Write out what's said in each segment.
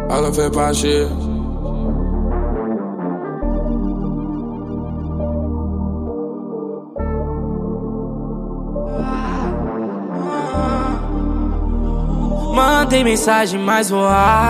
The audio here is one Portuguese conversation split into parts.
Ela veio pra agir. Mandei mensagem, mas vou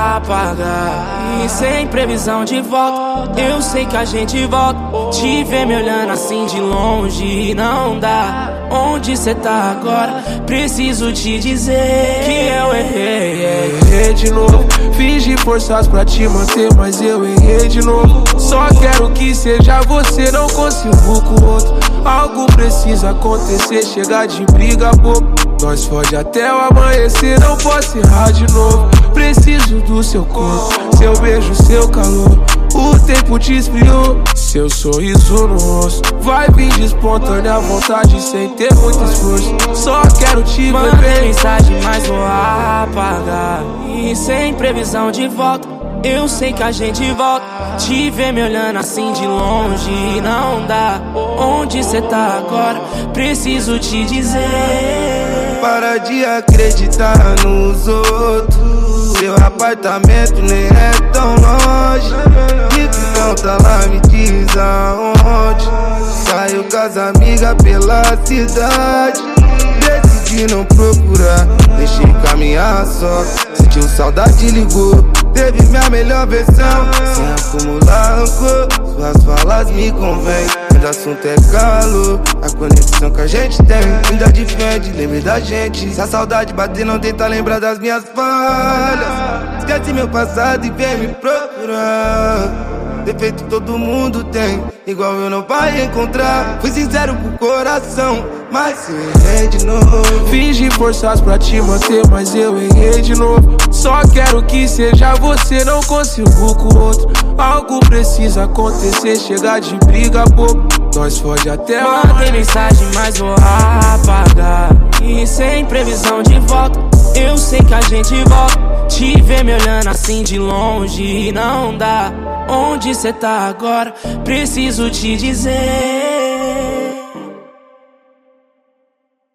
apagar. E sem previsão de volta, eu sei que a gente volta. Te ver me olhando assim de longe não dá. Onde cê tá agora? Preciso te dizer que eu errei. Errei de novo, fingi forças pra te manter, mas eu errei de novo. Só quero que seja você, não consigo com o outro. Algo precisa acontecer, chega de briga boba. Nós fode até o amanhecer, não posso errar de novo. Preciso do seu corpo, seu beijo, seu calor. O tempo te esfriou, seu sorriso no rosto. Vai vir de espontânea vontade sem ter muito esforço. Só quero te ver Mandei bem. mensagem, mas vou apagar. E sem previsão de volta, eu sei que a gente volta. Te ver me olhando assim de longe não dá. Onde cê tá agora? Preciso te dizer. Para de acreditar nos outros. Seu apartamento nem é tão longe. E tu não tá lá, me diz aonde. Saiu com as amigas pela cidade. Decidi não procurar, deixei caminhar só. Sentiu saudade, ligou. Teve minha melhor versão, sem acumular rancor. Suas falas me convêm, mas o assunto é calor. A conexão que a gente tem ainda diferente, lembre da gente. Se a saudade bater, não tenta lembrar das minhas falhas. Esquece meu passado e vem me procurar. Defeito todo mundo tem, igual eu não vai encontrar. Fui sincero com o coração, mas eu errei de novo. Fingi forças pra te manter, mas eu errei de novo. Só quero que seja você, não consigo com o outro. Algo precisa acontecer, chega de briga boba. Nós fode até o Mandei mensagem, mas vou apagar. E sem previsão de volta, eu sei que a gente volta. Te ver me olhando assim de longe não dá. Onde cê tá agora? Preciso te dizer.